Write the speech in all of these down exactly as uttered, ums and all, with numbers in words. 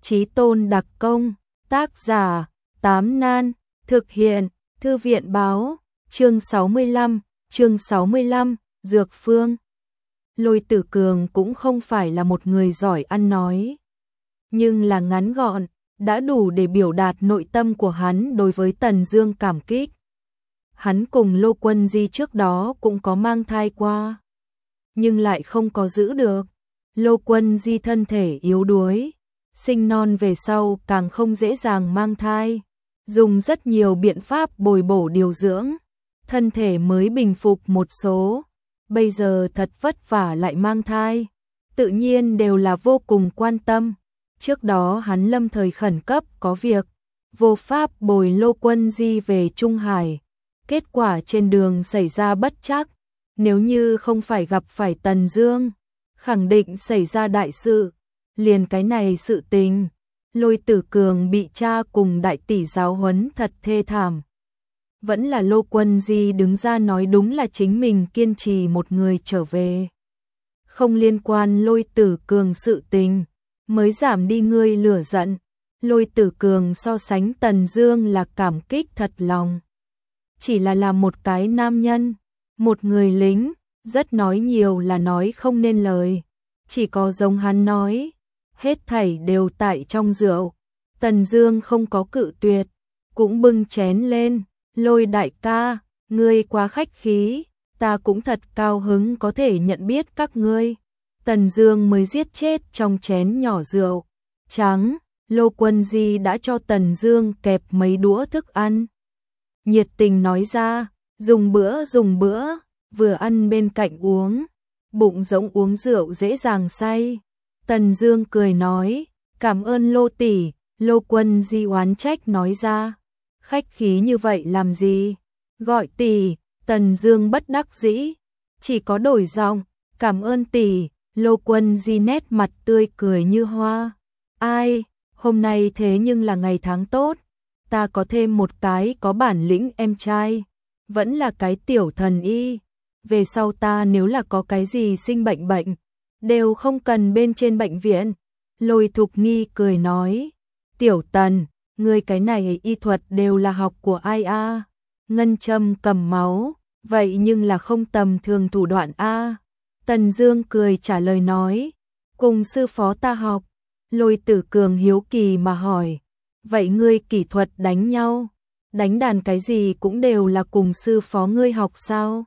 Chí tôn đặc công, tác giả, Tám Nan, thực hiện, Thư viện báo, chương sáu mươi lăm, chương sáu mươi lăm, Dược Phương. Lôi Tử Cường cũng không phải là một người giỏi ăn nói, nhưng là ngắn gọn, đã đủ để biểu đạt nội tâm của hắn đối với Tần Dương cảm kích. Hắn cùng Lô Quân Di trước đó cũng có mang thai qua, nhưng lại không có giữ được. Lô Quân Di thân thể yếu đuối, sinh non về sau càng không dễ dàng mang thai, dùng rất nhiều biện pháp bồi bổ điều dưỡng, thân thể mới bình phục một số, bây giờ thật vất vả lại mang thai, tự nhiên đều là vô cùng quan tâm. Trước đó hắn lâm thời khẩn cấp có việc, vô pháp bồi Lô Quân Di về Trung Hải, kết quả trên đường xảy ra bất trắc, nếu như không phải gặp phải Tần Dương, khẳng định xảy ra đại sự. Liền cái này sự tình, Lôi Tử Cường bị cha cùng đại tỷ giáo huấn thật thê thảm. Vẫn là Lô Quân Di đứng ra nói đúng là chính mình kiên trì một người trở về, không liên quan Lôi Tử Cường sự tình, mới giảm đi ngươi lửa giận. Lôi Tử Cường so sánh Tần Dương là cảm kích thật lòng. Chỉ là làm một cái nam nhân, một người lính, rất nói nhiều là nói không nên lời, chỉ có giống hắn nói, hết thảy đều tại trong rượu. Tần Dương không có cự tuyệt, cũng bưng chén lên, Lôi đại ca, ngươi quá khách khí, ta cũng thật cao hứng có thể nhận biết các ngươi. Tần Dương mới giết chết trong chén nhỏ rượu trắng, Lô Quân Di đã cho Tần Dương kẹp mấy đũa thức ăn. Nhiệt tình nói ra, dùng bữa dùng bữa, vừa ăn bên cạnh uống, bụng rỗng uống rượu dễ dàng say. Tần Dương cười nói, cảm ơn Lô tỷ. Lô Quân Di oán trách nói ra, khách khí như vậy làm gì, gọi tỷ. Tần Dương bất đắc dĩ, chỉ có đổi giọng, cảm ơn tỷ. Lô Quân Di nét mặt tươi cười như hoa, ai, hôm nay thế nhưng là ngày tháng tốt, ta có thêm một cái có bản lĩnh em trai, vẫn là cái tiểu thần y, về sau ta nếu là có cái gì sinh bệnh bệnh, đều không cần bên trên bệnh viện. Lôi Thục Nghi cười nói, tiểu Tần, ngươi cái này y thuật đều là học của ai a? Ngân châm cầm máu, vậy nhưng là không tầm thường thủ đoạn a. Tần Dương cười trả lời nói, cùng sư phó ta học. Lôi Tử Cường hiếu kỳ mà hỏi, vậy ngươi kỹ thuật đánh nhau, đánh đàn cái gì cũng đều là cùng sư phó ngươi học sao?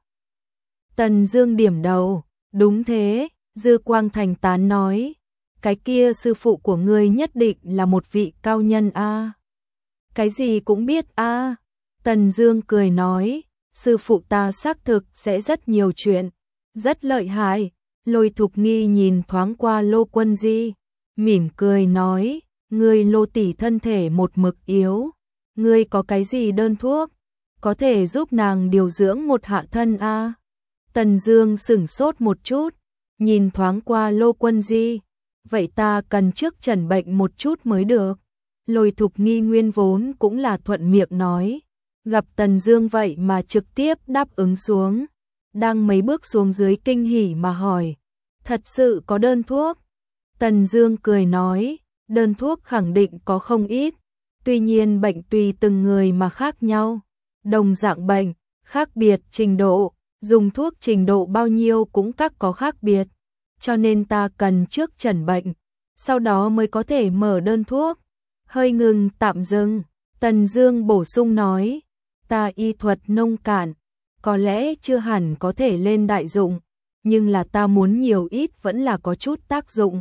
Tần Dương điểm đầu, đúng thế. Dư Quang Thành tán nói, cái kia sư phụ của ngươi nhất định là một vị cao nhân a. Cái gì cũng biết a. Tần Dương cười nói, sư phụ ta xác thực sẽ rất nhiều chuyện, rất lợi hại. Lôi Thục Nghi nhìn thoáng qua Lô Quân Di, mỉm cười nói, ngươi Lô tỷ thân thể một mực yếu, ngươi có cái gì đơn thuốc có thể giúp nàng điều dưỡng một hạ thân a? Tần Dương sững sốt một chút, nhìn thoáng qua Lô Quân Di, vậy ta cần trước chẩn bệnh một chút mới được. Lôi Thục Nghi nguyên vốn cũng là thuận miệng nói, gặp Tần Dương vậy mà trực tiếp đáp ứng xuống, đang mấy bước xuống dưới kinh hỉ mà hỏi, thật sự có đơn thuốc? Tần Dương cười nói, đơn thuốc khẳng định có không ít, tuy nhiên bệnh tùy từng người mà khác nhau, đồng dạng bệnh, khác biệt trình độ, dùng thuốc trình độ bao nhiêu cũng các có khác biệt, cho nên ta cần trước chẩn bệnh, sau đó mới có thể mở đơn thuốc. Hơi ngừng tạm dừng, Tần Dương bổ sung nói, ta y thuật nông cạn, có lẽ chưa hẳn có thể lên đại dụng, nhưng là ta muốn nhiều ít vẫn là có chút tác dụng.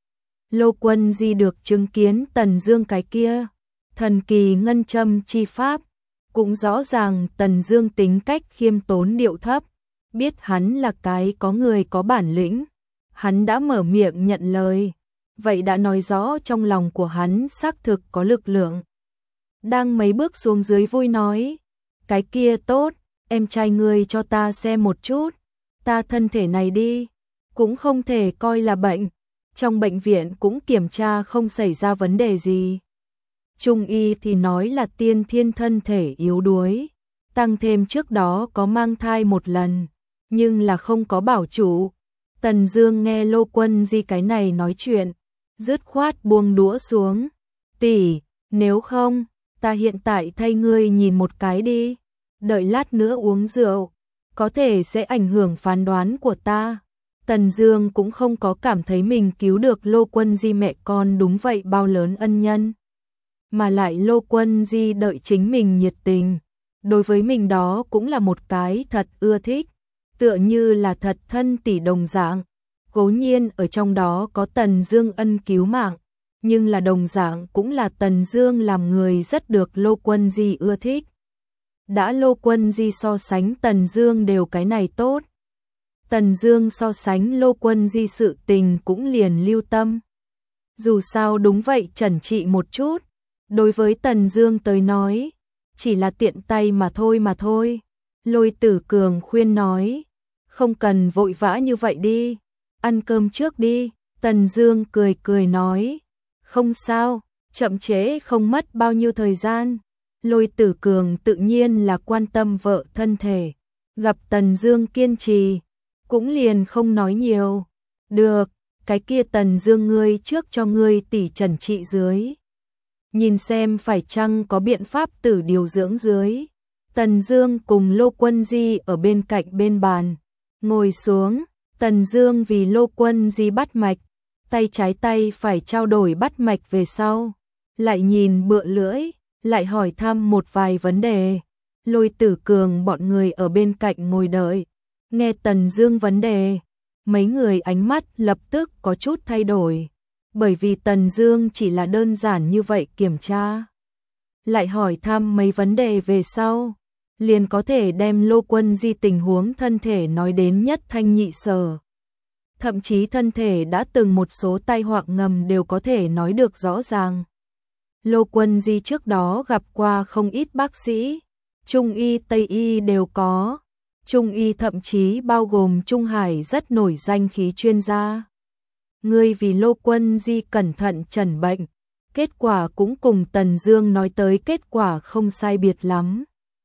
Lô Quân Di được chứng kiến Tần Dương cái kia thần kỳ ngân châm chi pháp, cũng rõ ràng Tần Dương tính cách khiêm tốn điệu thấp, biết hắn là cái có người có bản lĩnh, hắn đã mở miệng nhận lời, vậy đã nói rõ trong lòng của hắn xác thực có lực lượng. Đang mấy bước xuống dưới vui nói, cái kia tốt, em trai ngươi cho ta xem một chút, ta thân thể này đi, cũng không thể coi là bệnh, trong bệnh viện cũng kiểm tra không xảy ra vấn đề gì. Trung y thì nói là tiên thiên thân thể yếu đuối, tăng thêm trước đó có mang thai một lần, nhưng là không có bảo chủ. Tần Dương nghe Lô Quân Di cái này nói chuyện, dứt khoát buông đũa xuống. Tỷ, nếu không, ta hiện tại thay ngươi nhìn một cái đi, đợi lát nữa uống rượu, có thể sẽ ảnh hưởng phán đoán của ta. Tần Dương cũng không có cảm thấy mình cứu được Lô Quân Di mẹ con đúng vậy bao lớn ân nhân, mà lại Lô Quân Di đợi chính mình nhiệt tình, đối với mình đó cũng là một cái thật ưa thích, tựa như là thật thân tỷ đồng dạng. Cố nhiên ở trong đó có Tần Dương ân cứu mạng, nhưng là đồng dạng cũng là Tần Dương làm người rất được Lô Quân Di ưa thích. Đã Lô Quân Di so sánh Tần Dương đều cái này tốt, Tần Dương so sánh Lô Quân Di sự tình cũng liền lưu tâm. Dù sao đúng vậy trần trị một chút, đối với Tần Dương tới nói, chỉ là tiện tay mà thôi mà thôi. Lôi Tử Cường khuyên nói, không cần vội vã như vậy đi, ăn cơm trước đi. Tần Dương cười cười nói, không sao, chậm trễ không mất bao nhiêu thời gian. Lôi Tử Cường tự nhiên là quan tâm vợ thân thể, gặp Tần Dương kiên trì, cũng liền không nói nhiều. Được, cái kia Tần Dương ngươi trước cho ngươi tỷ trần trị dưới, nhìn xem phải chăng có biện pháp tử điều dưỡng dưới. Tần Dương cùng Lô Quân Di ở bên cạnh bên bàn, ngồi xuống, Tần Dương vì Lô Quân Di bắt mạch, tay trái tay phải trao đổi bắt mạch về sau, lại nhìn bựa lưỡi, lại hỏi thăm một vài vấn đề. Lôi Tử Cường bọn người ở bên cạnh ngồi đợi, nghe Tần Dương vấn đề, mấy người ánh mắt lập tức có chút thay đổi, bởi vì Tần Dương chỉ là đơn giản như vậy kiểm tra, lại hỏi thăm mấy vấn đề về sau, liền có thể đem Lô Quân Di tình huống thân thể nói đến nhất thanh nhị sở. Thậm chí thân thể đã từng một số tai họa ngầm đều có thể nói được rõ ràng. Lô Quân Di trước đó gặp qua không ít bác sĩ, Trung y Tây y đều có, Trung y thậm chí bao gồm Trung Hải rất nổi danh khí chuyên gia. Ngươi vì Lô Quân Di cẩn thận chẩn bệnh, kết quả cũng cùng Tần Dương nói tới kết quả không sai biệt lắm,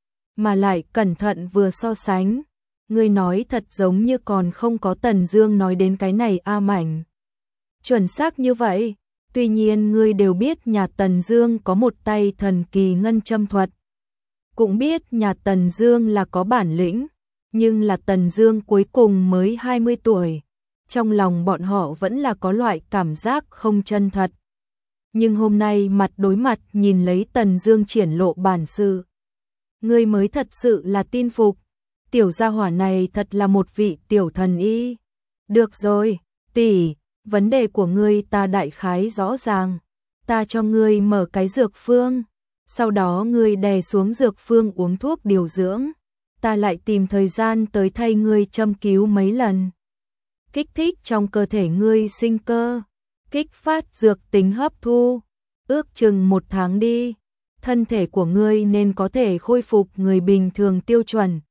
mà lại cẩn thận vừa so sánh, ngươi nói thật giống như còn không có Tần Dương nói đến cái này a mảnh. Chuẩn xác như vậy, tuy nhiên ngươi đều biết nhà Tần Dương có một tay thần kỳ ngân châm thuật, cũng biết nhà Tần Dương là có bản lĩnh, nhưng là Tần Dương cuối cùng mới hai mươi tuổi, trong lòng bọn họ vẫn là có loại cảm giác không chân thật. Nhưng hôm nay mặt đối mặt nhìn lấy Tần Dương triển lộ bản sự, ngươi mới thật sự là tin phục, tiểu gia hỏa này thật là một vị tiểu thần y. Được rồi, tỷ, vấn đề của ngươi ta đại khái rõ ràng, ta cho ngươi mở cái dược phương, sau đó ngươi đè xuống dược phương uống thuốc điều dưỡng, ta lại tìm thời gian tới thay ngươi châm cứu mấy lần, kích thích trong cơ thể ngươi sinh cơ, kích phát dược tính hấp thu, ước chừng một tháng đi, thân thể của ngươi nên có thể khôi phục người bình thường tiêu chuẩn.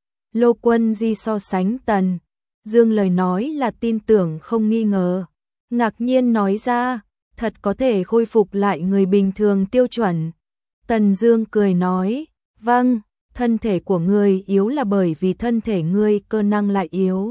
Lô Quân Di so sánh Tần Dương lời nói là tin tưởng không nghi ngờ, ngạc nhiên nói ra, thật có thể khôi phục lại người bình thường tiêu chuẩn. Tần Dương cười nói, vâng, thân thể của ngươi yếu là bởi vì thân thể ngươi cơ năng lại yếu.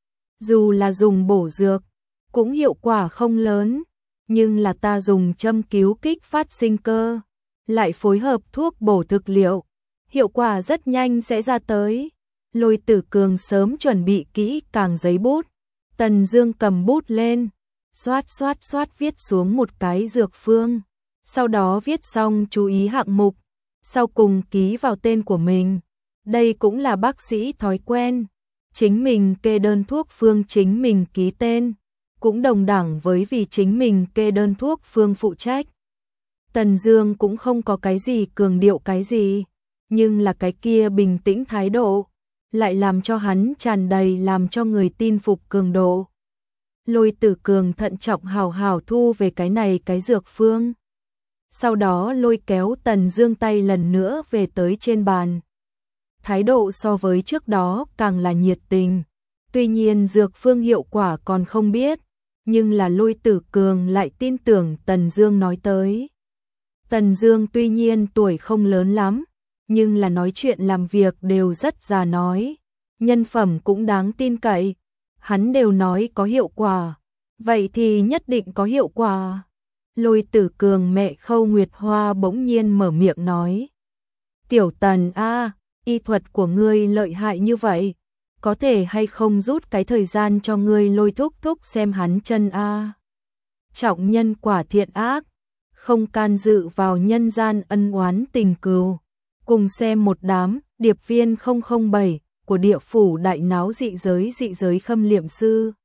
Dù là dùng bổ dược, cũng hiệu quả không lớn, nhưng là ta dùng châm cứu kích phát sinh cơ, lại phối hợp thuốc bổ thực liệu, hiệu quả rất nhanh sẽ ra tới. Lôi Tử Cường sớm chuẩn bị kỹ càng giấy bút, Tần Dương cầm bút lên, xoát xoát xoát viết xuống một cái dược phương, sau đó viết xong chú ý hạng mục, sau cùng ký vào tên của mình. Đây cũng là bác sĩ thói quen, chính mình kê đơn thuốc phương chính mình ký tên, cũng đồng đẳng với vì chính mình kê đơn thuốc phương phụ trách. Tần Dương cũng không có cái gì cường điệu cái gì, nhưng là cái kia bình tĩnh thái độ lại làm cho hắn tràn đầy làm cho người tin phục cường độ. Lôi Tử Cường thận trọng hào hào thu về cái này cái dược phương, sau đó lôi kéo Tần Dương tay lần nữa về tới trên bàn. Thái độ so với trước đó càng là nhiệt tình, tuy nhiên dược phương hiệu quả còn không biết, nhưng là Lôi Tử Cường lại tin tưởng Tần Dương nói tới. Tần Dương tuy nhiên tuổi không lớn lắm, nhưng là nói chuyện làm việc đều rất già nói, nhân phẩm cũng đáng tin cậy, hắn đều nói có hiệu quả, Vậy thì nhất định có hiệu quả. Lôi Tử Cường mẹ Khâu Nguyệt Hoa bỗng nhiên mở miệng nói. Tiểu Tần a, y thuật của ngươi lợi hại như vậy, có thể hay không rút cái thời gian cho ngươi Lôi thúc thúc xem hắn chân a. Trọng nhân quả thiện ác, không can dự vào nhân gian ân oán tình cừu. Cùng xem một đám điệp viên không không bảy của địa phủ đại náo dị giới dị giới khâm liệm sư.